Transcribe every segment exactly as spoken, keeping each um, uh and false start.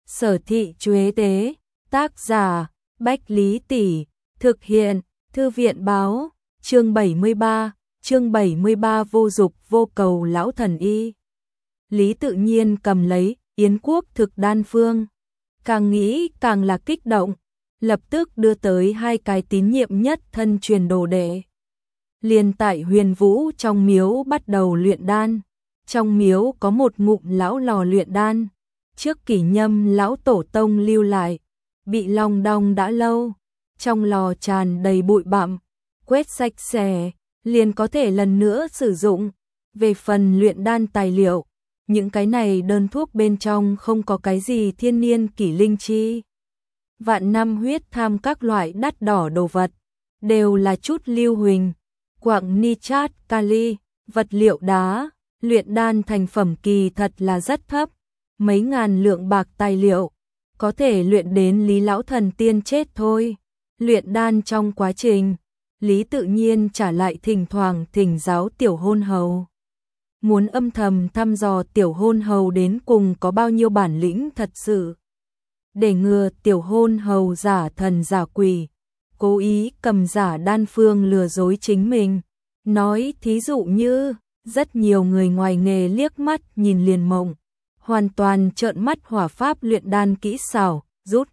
Sở thị Chuế Tế, tác giả, Bách Lý Tỷ, thực hiện, Thư viện báo, chương bảy mươi ba, chương bảy mươi ba vô dục vô cầu lão thần y. Lý Tự Nhiên cầm lấy Yến Quốc thực đan phương, càng nghĩ càng là kích động, lập tức đưa tới hai cái tín nhiệm nhất thân truyền đồ đệ. Liền tại Huyền Vũ trong miếu bắt đầu luyện đan, trong miếu có một ngụm lão lò luyện đan, trước Kỷ Nhâm lão tổ tông lưu lại, bị long đong đã lâu, trong lò tràn đầy bụi bặm, quét sạch sẽ, liền có thể lần nữa sử dụng. Về phần luyện đan tài liệu, những cái này đơn thuốc bên trong không có cái gì thiên niên kỷ linh chi, vạn năm huyết tham các loại đắt đỏ đồ vật, đều là chút lưu huỳnh, quặng nitrat, kali, vật liệu đá, luyện đan thành phẩm kỳ thật là rất thấp, mấy ngàn lượng bạc tài liệu, có thể luyện đến Lý lão thần tiên chết thôi. Luyện đan trong quá trình, Lý Tự Nhiên trả lại thỉnh thoảng thỉnh giáo tiểu hôn hầu. Muốn âm thầm thăm dò tiểu hôn hầu đến cùng có bao nhiêu bản lĩnh thật sự. Để ngừa tiểu hôn hầu giả thần giả quỷ, cố ý cầm giả đan phương lừa dối chính mình. Nói thí dụ như, rất nhiều người ngoài nghề liếc mắt nhìn liền mộng, hoàn toàn trợn mắt hỏa pháp luyện đan kỹ xảo, rút.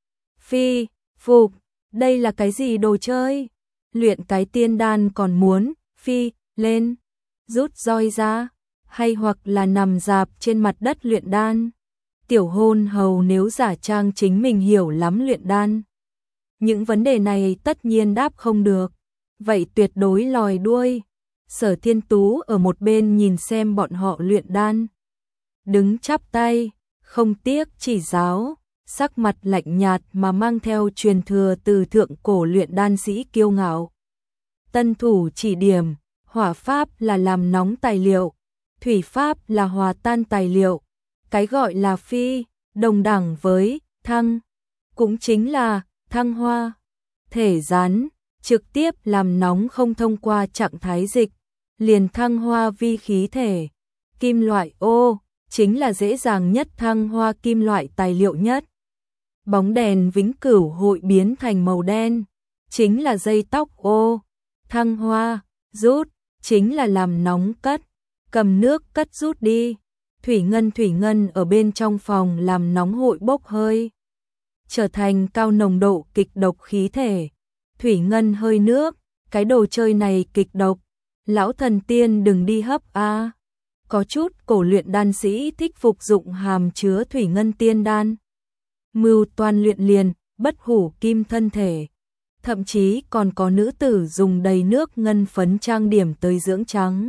Phi, phục, đây là cái gì đồ chơi? Luyện cái tiên đan còn muốn, phi, lên, rút roi ra, hay hoặc là nằm dạp trên mặt đất luyện đan. Tiểu hôn hầu nếu giả trang chính mình hiểu lắm luyện đan, những vấn đề này tất nhiên đáp không được, vậy tuyệt đối lòi đuôi. Sở Thiên Tú ở một bên nhìn xem bọn họ luyện đan, đứng chắp tay, không tiếc chỉ giáo, sắc mặt lạnh nhạt mà mang theo truyền thừa từ thượng cổ luyện đan sĩ kiêu ngạo. Tân thủ chỉ điểm, hỏa pháp là làm nóng tài liệu, thủy pháp là hòa tan tài liệu, cái gọi là phi, đồng đẳng với thăng, cũng chính là thăng hoa, thể rắn, trực tiếp làm nóng không thông qua trạng thái dịch, liền thăng hoa vi khí thể. Kim loại ô, chính là dễ dàng nhất thăng hoa kim loại tài liệu nhất. Bóng đèn vĩnh cửu hội biến thành màu đen, chính là dây tóc ô. Thăng hoa, rút, chính là làm nóng cất, cầm nước cất rút đi. Thủy ngân thủy ngân ở bên trong phòng làm nóng hội bốc hơi, trở thành cao nồng độ kịch độc khí thể. Thủy ngân hơi nước, cái đồ chơi này kịch độc, lão thần tiên đừng đi hấp a. À. Có chút cổ luyện đan sĩ thích phục dụng hàm chứa thủy ngân tiên đan, mưu toan luyện liền bất hủ kim thân thể, thậm chí còn có nữ tử dùng đầy nước ngân phấn trang điểm tới dưỡng trắng,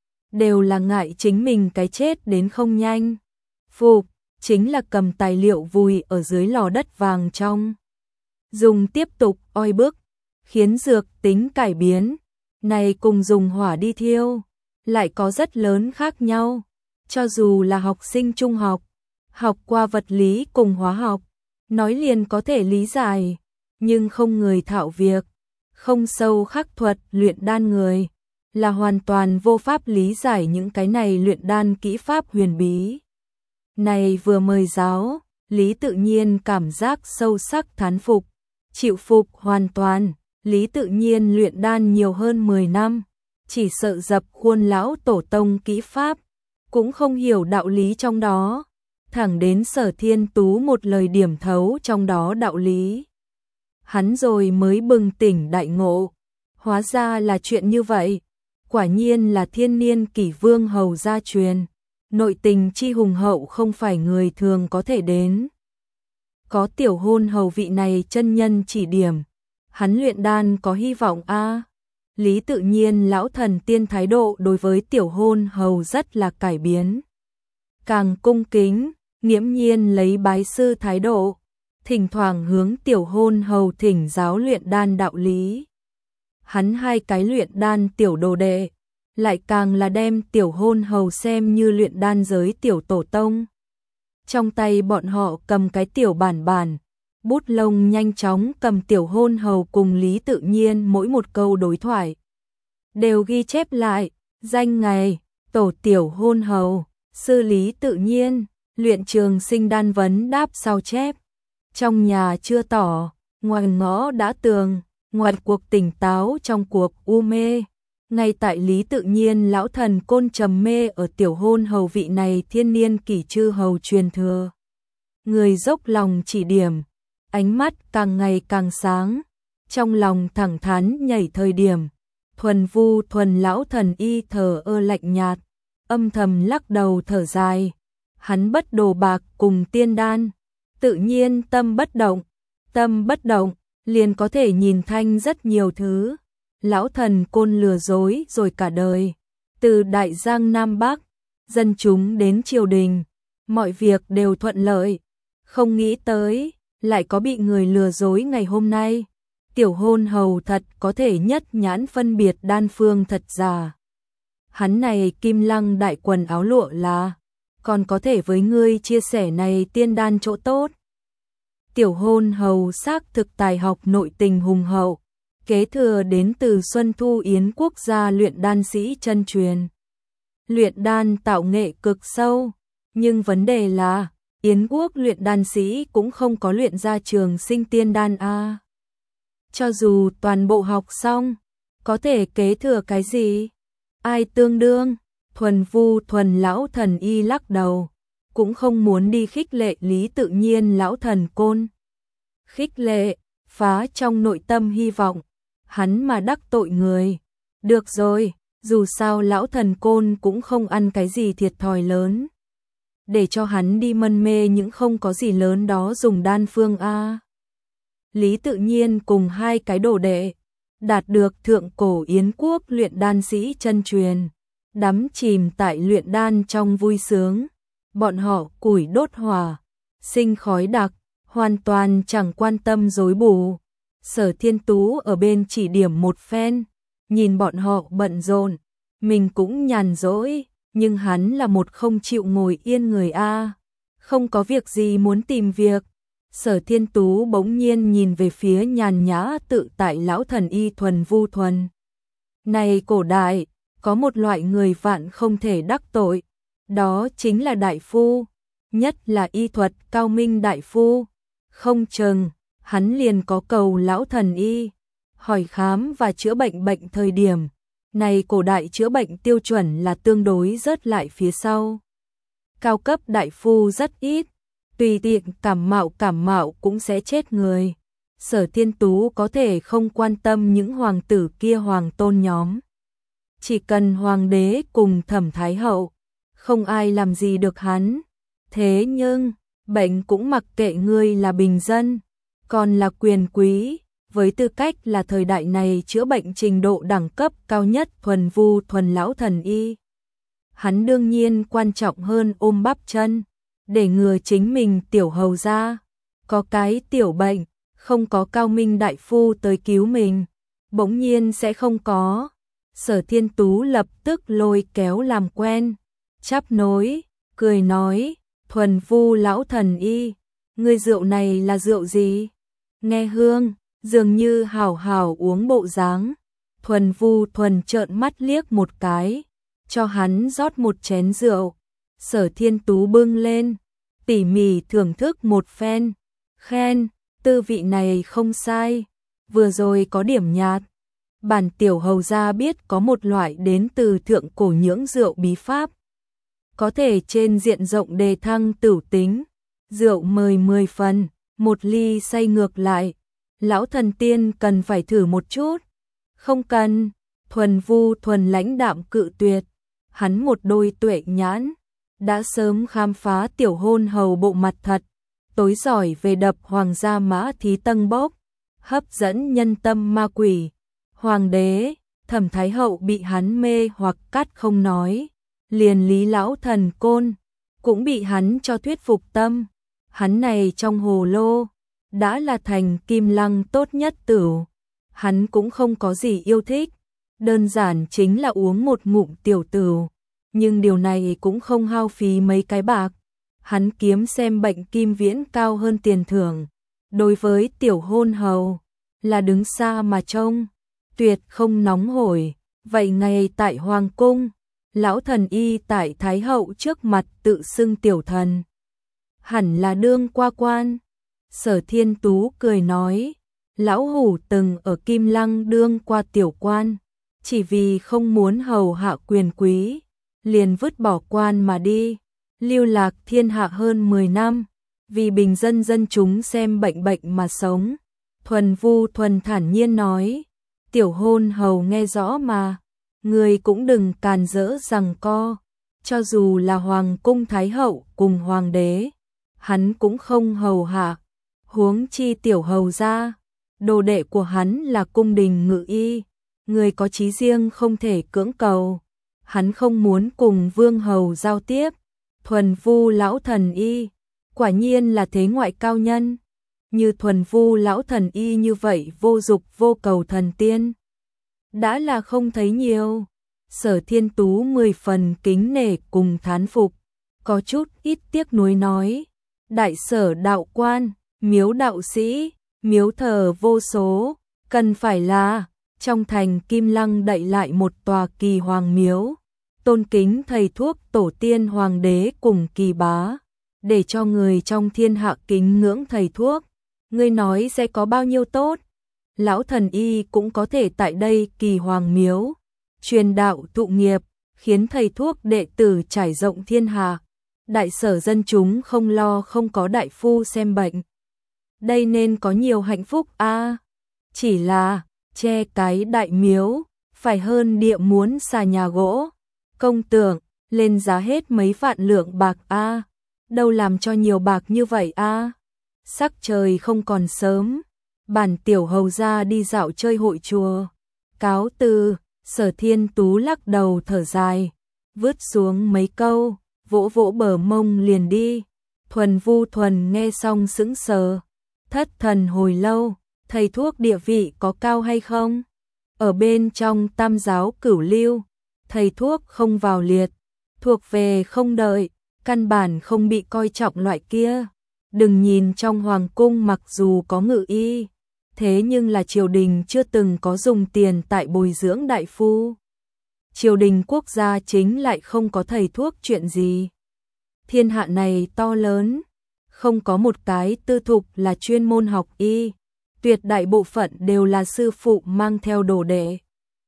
đều là ngại chính mình cái chết đến không nhanh. Phục, chính là cầm tài liệu vùi ở dưới lò đất vàng trong, dùng tiếp tục oi bức, khiến dược tính cải biến, này cùng dùng hỏa đi thiêu, lại có rất lớn khác nhau. Cho dù là học sinh trung học, học qua vật lý cùng hóa học, nói liền có thể lý giải, nhưng không người thạo việc, không sâu khắc thuật luyện đan người, là hoàn toàn vô pháp lý giải những cái này luyện đan kỹ pháp huyền bí. Này vừa mời giáo, Lý Tự Nhiên cảm giác sâu sắc thán phục, chịu phục hoàn toàn. Lý Tự Nhiên luyện đan nhiều hơn mười năm, chỉ sợ dập khuôn lão tổ tông kỹ pháp, cũng không hiểu đạo lý trong đó, thẳng đến Sở Thiên Tú một lời điểm thấu trong đó đạo lý. Hắn rồi mới bừng tỉnh đại ngộ, hóa ra là chuyện như vậy, quả nhiên là thiên niên kỷ vương hầu gia truyền, nội tình chi hùng hậu không phải người thường có thể đến. Có tiểu hôn hầu vị này chân nhân chỉ điểm, hắn luyện đan có hy vọng a. À. Lý Tự Nhiên lão thần tiên thái độ đối với tiểu hôn hầu rất là cải biến, càng cung kính, nghiễm nhiên lấy bái sư thái độ, thỉnh thoảng hướng tiểu hôn hầu thỉnh giáo luyện đan đạo lý. Hắn hai cái luyện đan tiểu đồ đệ, lại càng là đem tiểu hôn hầu xem như luyện đan giới tiểu tổ tông. Trong tay bọn họ cầm cái tiểu bản bản, bút lông nhanh chóng cầm tiểu hôn hầu cùng Lý Tự Nhiên mỗi một câu đối thoại, đều ghi chép lại, danh ngày, tổ tiểu hôn hầu, sư Lý Tự Nhiên, Luyện Trường Sinh đan vấn đáp sao chép. Trong nhà chưa tỏ, ngoài ngõ đã tường, ngoài cuộc tỉnh táo trong cuộc u mê. Ngay tại Lý Tự Nhiên lão thần côn trầm mê ở tiểu hôn hầu vị này thiên niên kỷ chư hầu truyền thừa. Người dốc lòng chỉ điểm, ánh mắt càng ngày càng sáng, trong lòng thẳng thắn nhảy thời điểm. Thuần vu thuần lão thần y thờ ơ lạnh nhạt, âm thầm lắc đầu thở dài. Hắn bất đồ bạc cùng tiên đan, tự nhiên tâm bất động, tâm bất động, liền có thể nhìn thanh rất nhiều thứ. Lão thần côn lừa dối rồi cả đời, từ Đại Giang Nam Bắc, dân chúng đến triều đình, mọi việc đều thuận lợi, không nghĩ tới, lại có bị người lừa dối ngày hôm nay. Tiểu hôn hầu thật có thể nhất nhãn phân biệt đan phương thật giả. Hắn này kim lăng đại quần áo lụa là, còn có thể với ngươi chia sẻ này tiên đan chỗ tốt. Tiểu hôn hầu xác thực tài học nội tình hùng hậu, kế thừa đến từ Xuân Thu Yến quốc gia luyện đan sĩ chân truyền. Luyện đan tạo nghệ cực sâu, nhưng vấn đề là, Yến quốc luyện đan sĩ cũng không có luyện ra trường sinh tiên đan a. Cho dù toàn bộ học xong, có thể kế thừa cái gì? Ai tương đương? Thuần vu thuần lão thần y lắc đầu, cũng không muốn đi khích lệ Lý Tự Nhiên lão thần côn. Khích lệ, phá trong nội tâm hy vọng, hắn mà đắc tội người. Được rồi, dù sao lão thần côn cũng không ăn cái gì thiệt thòi lớn. Để cho hắn đi mân mê những không có gì lớn đó dùng đan phương a. Lý Tự Nhiên cùng hai cái đồ đệ, đạt được thượng cổ Yến quốc luyện đan sĩ chân truyền, đắm chìm tại luyện đan trong vui sướng. Bọn họ củi đốt hỏa, sinh khói đặc, hoàn toàn chẳng quan tâm rối bù. Sở Thiên Tú ở bên chỉ điểm một phen, nhìn bọn họ bận rộn, mình cũng nhàn rỗi, nhưng hắn là một không chịu ngồi yên người a, không có việc gì muốn tìm việc. Sở Thiên Tú bỗng nhiên nhìn về phía nhàn nhã tự tại lão thần y thuần vu thuần. Này cổ đại, có một loại người vạn không thể đắc tội, đó chính là đại phu, nhất là y thuật cao minh đại phu. Không chừng, hắn liền có cầu lão thần y, hỏi khám và chữa bệnh bệnh thời điểm. Này cổ đại chữa bệnh tiêu chuẩn là tương đối rớt lại phía sau. Cao cấp đại phu rất ít, tùy tiện cảm mạo cảm mạo cũng sẽ chết người. Sở Thiên Tú có thể không quan tâm những hoàng tử kia hoàng tôn nhóm. Chỉ cần hoàng đế cùng Thẩm Thái Hậu, không ai làm gì được hắn. Thế nhưng, bệnh cũng mặc kệ ngươi là bình dân, còn là quyền quý, với tư cách là thời đại này chữa bệnh trình độ đẳng cấp cao nhất thuần vu thuần lão thần y. Hắn đương nhiên quan trọng hơn ôm bắp chân, để ngừa chính mình tiểu hầu ra, có cái tiểu bệnh, không có cao minh đại phu tới cứu mình, bỗng nhiên sẽ không có. Sở Thiên Tú lập tức lôi kéo làm quen, chắp nối, cười nói, thuần vu lão thần y, ngươi rượu này là rượu gì? Nghe hương, dường như hảo hảo uống bộ dáng. Thuần vu thuần trợn mắt liếc một cái, cho hắn rót một chén rượu. Sở Thiên Tú bưng lên, tỉ mỉ thưởng thức một phen, khen, tư vị này không sai, vừa rồi có điểm nhạt. Bản tiểu hầu gia biết có một loại đến từ thượng cổ nhưỡng rượu bí pháp, có thể trên diện rộng đề thăng tửu tính. Rượu mời mười phần, một ly say ngược lại. Lão thần tiên cần phải thử một chút. Không cần, thuần vu thuần lãnh đạm cự tuyệt. Hắn một đôi tuệ nhãn, đã sớm khám phá tiểu hôn hầu bộ mặt thật, tối giỏi về đập hoàng gia mã thí tân bốc, hấp dẫn nhân tâm ma quỷ. Hoàng đế, Thẩm Thái Hậu bị hắn mê hoặc cắt không nói, liền Lý lão thần côn cũng bị hắn cho thuyết phục tâm. Hắn này trong hồ lô đã là thành kim lăng tốt nhất tửu, hắn cũng không có gì yêu thích, đơn giản chính là uống một ngụm tiểu tửu, nhưng điều này cũng không hao phí mấy cái bạc. Hắn kiếm xem bệnh kim viễn cao hơn tiền thưởng, đối với tiểu hôn hầu là đứng xa mà trông, tuyệt không nóng hổi. Vậy ngày tại hoàng cung, lão thần y tại Thái Hậu trước mặt tự xưng tiểu thần, hẳn là đương qua quan. Sở Thiên Tú cười nói, lão hủ từng ở Kim Lăng đương qua tiểu quan, chỉ vì không muốn hầu hạ quyền quý, liền vứt bỏ quan mà đi, lưu lạc thiên hạ hơn mười năm, vì bình dân dân chúng xem bệnh bệnh mà sống. Thuần Vu Thuần thản nhiên nói, tiểu hôn hầu nghe rõ mà, người cũng đừng càn rỡ rằng co, cho dù là hoàng cung thái hậu cùng hoàng đế, hắn cũng không hầu hạ, huống chi tiểu hầu gia, đồ đệ của hắn là cung đình ngự y, người có chí riêng không thể cưỡng cầu, hắn không muốn cùng vương hầu giao tiếp. Thuần Vu lão thần y, quả nhiên là thế ngoại cao nhân, như Thuần Vu lão thần y như vậy vô dục vô cầu thần tiên, đã là không thấy nhiều. Sở Thiên Tú mười phần kính nể cùng thán phục, có chút ít tiếc nuối nói, đại sở đạo quan, miếu đạo sĩ, miếu thờ vô số, cần phải là trong thành Kim Lăng đậy lại một tòa kỳ hoàng miếu, tôn kính thầy thuốc tổ tiên hoàng đế cùng kỳ bá, để cho người trong thiên hạ kính ngưỡng thầy thuốc. Ngươi nói sẽ có bao nhiêu tốt? Lão thần y cũng có thể tại đây kỳ hoàng miếu truyền đạo tụ nghiệp, khiến thầy thuốc đệ tử trải rộng thiên hạ, đại sở dân chúng không lo không có đại phu xem bệnh. Đây nên có nhiều hạnh phúc a. À, chỉ là che cái đại miếu phải hơn địa muốn xà nhà gỗ, công tưởng lên giá hết mấy vạn lượng bạc a. À, đâu làm cho nhiều bạc như vậy a. À, sắc trời không còn sớm, bản tiểu hầu ra đi dạo chơi hội chùa, cáo từ. Sở Thiên Tú lắc đầu thở dài, vứt xuống mấy câu, vỗ vỗ bờ mông liền đi. Thuần Vu Thuần nghe xong sững sờ, thất thần hồi lâu, thầy thuốc địa vị có cao hay không? Ở bên trong tam giáo cửu lưu, thầy thuốc không vào liệt, thuộc về không đợi, căn bản không bị coi trọng loại kia. Đừng nhìn trong hoàng cung mặc dù có ngự y, thế nhưng là triều đình chưa từng có dùng tiền tại bồi dưỡng đại phu. Triều đình quốc gia chính lại không có thầy thuốc chuyện gì. Thiên hạ này to lớn, không có một cái tư thục là chuyên môn học y, tuyệt đại bộ phận đều là sư phụ mang theo đồ đệ.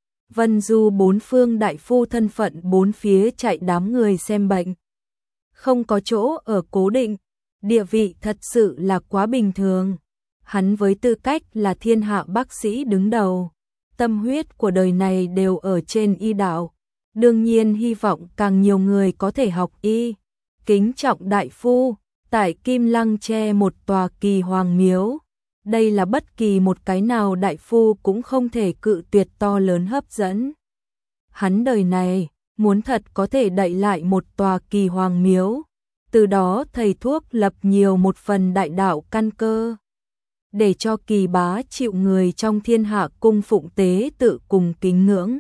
Vân du bốn phương đại phu thân phận bốn phía chạy đám người xem bệnh. Không có chỗ ở cố định, địa vị thật sự là quá bình thường. Hắn với tư cách là thiên hạ bác sĩ đứng đầu, tâm huyết của đời này đều ở trên y đạo, đương nhiên hy vọng càng nhiều người có thể học y. Kính trọng đại phu, tại Kim Lăng che một tòa kỳ hoàng miếu, đây là bất kỳ một cái nào đại phu cũng không thể cự tuyệt to lớn hấp dẫn. Hắn đời này, muốn thật có thể đậy lại một tòa kỳ hoàng miếu, từ đó thầy thuốc lập nhiều một phần đại đạo căn cơ, để cho kỳ bá chịu người trong thiên hạ cung phụng tế tự cùng kính ngưỡng.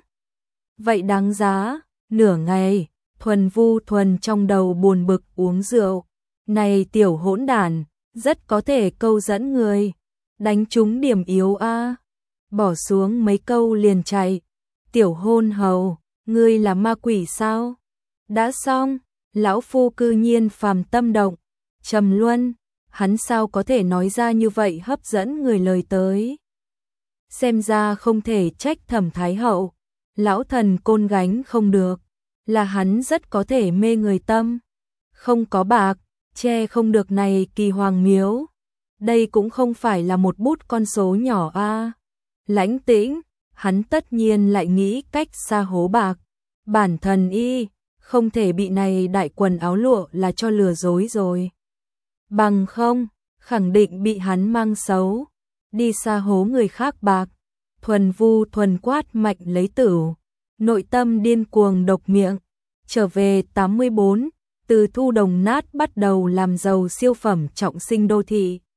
Vậy đáng giá. Nửa ngày, Thuần Vu Thuần trong đầu buồn bực uống rượu. Này tiểu hỗn đản, rất có thể câu dẫn người, đánh trúng điểm yếu a. À. Bỏ xuống mấy câu liền chạy. Tiểu hôn hầu, ngươi là ma quỷ sao? Đã xong, lão phu cư nhiên phàm tâm động. Trầm Luân, hắn sao có thể nói ra như vậy hấp dẫn người lời tới. Xem ra không thể trách Thẩm Thái Hậu, lão thần côn gánh không được, là hắn rất có thể mê người tâm. Không có bạc, che không được này kỳ hoàng miếu. Đây cũng không phải là một bút con số nhỏ a. À. Lãnh Tĩnh, hắn tất nhiên lại nghĩ cách xa hố bạc. Bản thần y, không thể bị này đại quần áo lụa là cho lừa dối rồi. Bằng không, khẳng định bị hắn mang xấu, đi xa hố người khác bạc. Thuần Vu Thuần quát mạnh lấy tửu, nội tâm điên cuồng độc miệng. Trở về tám mươi bốn, từ thu đồng nát bắt đầu làm giàu siêu phẩm trọng sinh đô thị.